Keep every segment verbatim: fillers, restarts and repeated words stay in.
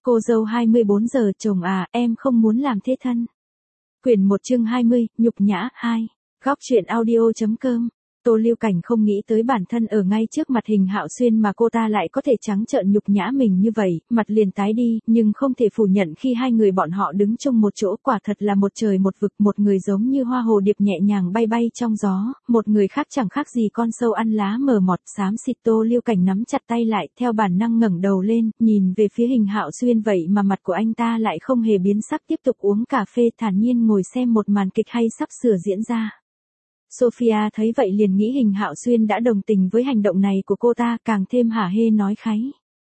Cô dâu hai mươi bốn giờ, chồng à, em không muốn làm thế thân. Quyển một chương hai mươi, nhục nhã, hai. Góc truyện audio.com. Tô Lưu Cảnh không nghĩ tới bản thân ở ngay trước mặt Hình Hạo Xuyên mà cô ta lại có thể trắng trợn nhục nhã mình như vậy, mặt liền tái đi, nhưng không thể phủ nhận khi hai người bọn họ đứng chung một chỗ quả thật là một trời một vực, một người giống như hoa hồ điệp nhẹ nhàng bay bay trong gió, một người khác chẳng khác gì con sâu ăn lá mờ mọt xám xịt. Tô Lưu Cảnh nắm chặt tay lại, theo bản năng ngẩng đầu lên, nhìn về phía Hình Hạo Xuyên vậy mà mặt của anh ta lại không hề biến sắc, tiếp tục uống cà phê thản nhiên ngồi xem một màn kịch hay sắp sửa diễn ra. Sophia thấy vậy liền nghĩ Hình Hạo Xuyên đã đồng tình với hành động này của cô ta, càng thêm hả hê nói kháy.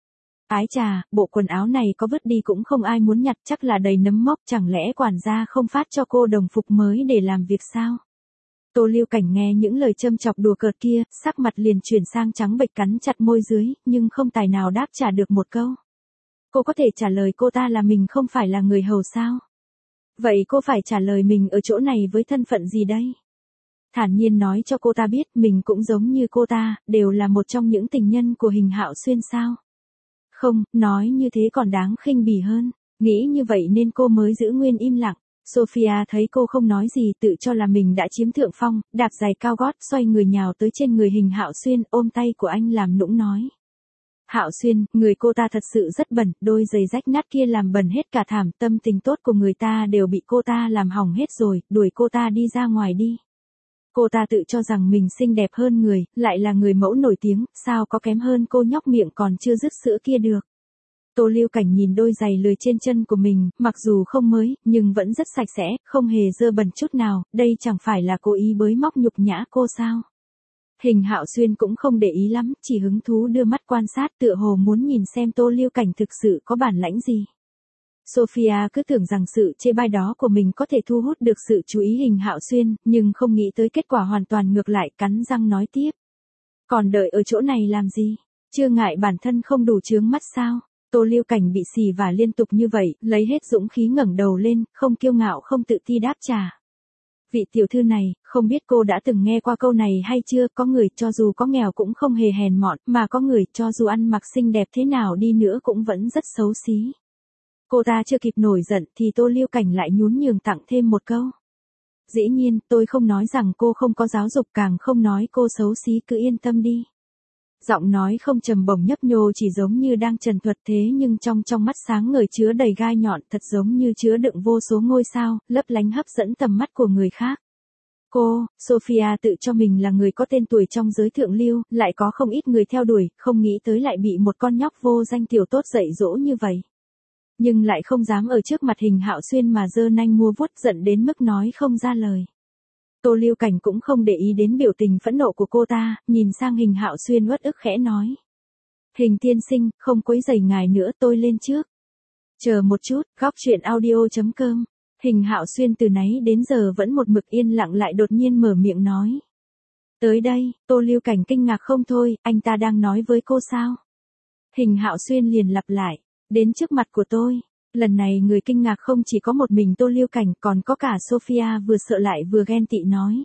Ái chà, bộ quần áo này có vứt đi cũng không ai muốn nhặt, chắc là đầy nấm mốc, chẳng lẽ quản gia không phát cho cô đồng phục mới để làm việc sao? Tô Lưu Cảnh nghe những lời châm chọc đùa cợt kia, sắc mặt liền chuyển sang trắng bệch, cắn chặt môi dưới, nhưng không tài nào đáp trả được một câu. Cô có thể trả lời cô ta là mình không phải là người hầu sao? Vậy cô phải trả lời mình ở chỗ này với thân phận gì đây? Thản nhiên nói cho cô ta biết mình cũng giống như cô ta, đều là một trong những tình nhân của Hình Hạo Xuyên sao? Không, nói như thế còn đáng khinh bỉ hơn. Nghĩ như vậy nên cô mới giữ nguyên im lặng. Sophia thấy cô không nói gì, tự cho là mình đã chiếm thượng phong, đạp giày cao gót xoay người nhào tới trên người Hình Hạo Xuyên, ôm tay của anh làm nũng nói. Hạo Xuyên, người cô ta thật sự rất bẩn, đôi giày rách nát kia làm bẩn hết cả thảm, tâm tình tốt của người ta đều bị cô ta làm hỏng hết rồi, đuổi cô ta đi ra ngoài đi. Cô ta tự cho rằng mình xinh đẹp hơn người, lại là người mẫu nổi tiếng, sao có kém hơn cô nhóc miệng còn chưa dứt sữa kia được. Tô Lưu Cảnh nhìn đôi giày lười trên chân của mình, mặc dù không mới, nhưng vẫn rất sạch sẽ, không hề dơ bẩn chút nào, đây chẳng phải là cố ý bới móc nhục nhã cô sao. Hình Hạo Xuyên cũng không để ý lắm, chỉ hứng thú đưa mắt quan sát, tựa hồ muốn nhìn xem Tô Lưu Cảnh thực sự có bản lãnh gì. Sophia cứ tưởng rằng sự chê bai đó của mình có thể thu hút được sự chú ý Hình Hạo Xuyên, nhưng không nghĩ tới kết quả hoàn toàn ngược lại, cắn răng nói tiếp. Còn đợi ở chỗ này làm gì? Chưa ngại bản thân không đủ chướng mắt sao? Tô Lưu Cảnh bị xì vả liên tục như vậy, lấy hết dũng khí ngẩng đầu lên, không kiêu ngạo không tự ti đáp trả. Vị tiểu thư này, không biết cô đã từng nghe qua câu này hay chưa, có người cho dù có nghèo cũng không hề hèn mọn, mà có người cho dù ăn mặc xinh đẹp thế nào đi nữa cũng vẫn rất xấu xí. Cô ta chưa kịp nổi giận thì Tô Lưu Cảnh lại nhún nhường tặng thêm một câu. Dĩ nhiên, tôi không nói rằng cô không có giáo dục, càng không nói cô xấu xí, cứ yên tâm đi. Giọng nói không trầm bổng nhấp nhô chỉ giống như đang trần thuật, thế nhưng trong trong mắt sáng ngời chứa đầy gai nhọn, thật giống như chứa đựng vô số ngôi sao, lấp lánh hấp dẫn tầm mắt của người khác. Cô, Sophia tự cho mình là người có tên tuổi trong giới thượng lưu, lại có không ít người theo đuổi, không nghĩ tới lại bị một con nhóc vô danh tiểu tốt dạy dỗ như vậy. Nhưng lại không dám ở trước mặt Hình Hạo Xuyên mà giơ nanh mua vuốt, giận đến mức nói không ra lời. Tô Lưu Cảnh cũng không để ý đến biểu tình phẫn nộ của cô ta, nhìn sang Hình Hạo Xuyên uất ức khẽ nói. Hình tiên sinh, không quấy rầy ngài nữa, tôi lên trước. Chờ một chút, góc truyện audio.com. Hình Hạo Xuyên từ nãy đến giờ vẫn một mực yên lặng lại đột nhiên mở miệng nói. Tới đây, Tô Lưu Cảnh kinh ngạc không thôi, anh ta đang nói với cô sao? Hình Hạo Xuyên liền lặp lại. Đến trước mặt của tôi. Lần này người kinh ngạc không chỉ có một mình Tô Lưu Cảnh, còn có cả Sophia vừa sợ lại vừa ghen tị nói.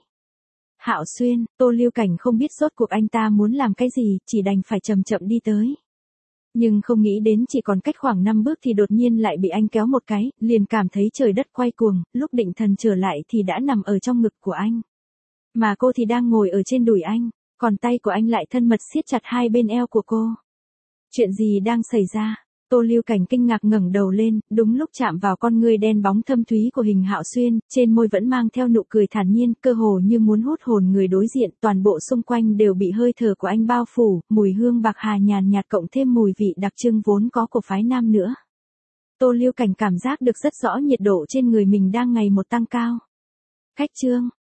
Hạo Xuyên, Tô Lưu Cảnh không biết rốt cuộc anh ta muốn làm cái gì, chỉ đành phải chậm chậm đi tới. Nhưng không nghĩ đến chỉ còn cách khoảng năm bước thì đột nhiên lại bị anh kéo một cái, liền cảm thấy trời đất quay cuồng, lúc định thần trở lại thì đã nằm ở trong ngực của anh. Mà cô thì đang ngồi ở trên đùi anh, còn tay của anh lại thân mật siết chặt hai bên eo của cô. Chuyện gì đang xảy ra? Tô Lưu Cảnh kinh ngạc ngẩng đầu lên, đúng lúc chạm vào con ngươi đen bóng thâm thúy của Hình Hạo Xuyên, trên môi vẫn mang theo nụ cười thản nhiên, cơ hồ như muốn hút hồn người đối diện, toàn bộ xung quanh đều bị hơi thở của anh bao phủ, mùi hương bạc hà nhàn nhạt cộng thêm mùi vị đặc trưng vốn có của phái nam nữa. Tô Lưu Cảnh cảm giác được rất rõ nhiệt độ trên người mình đang ngày một tăng cao. Khách trương,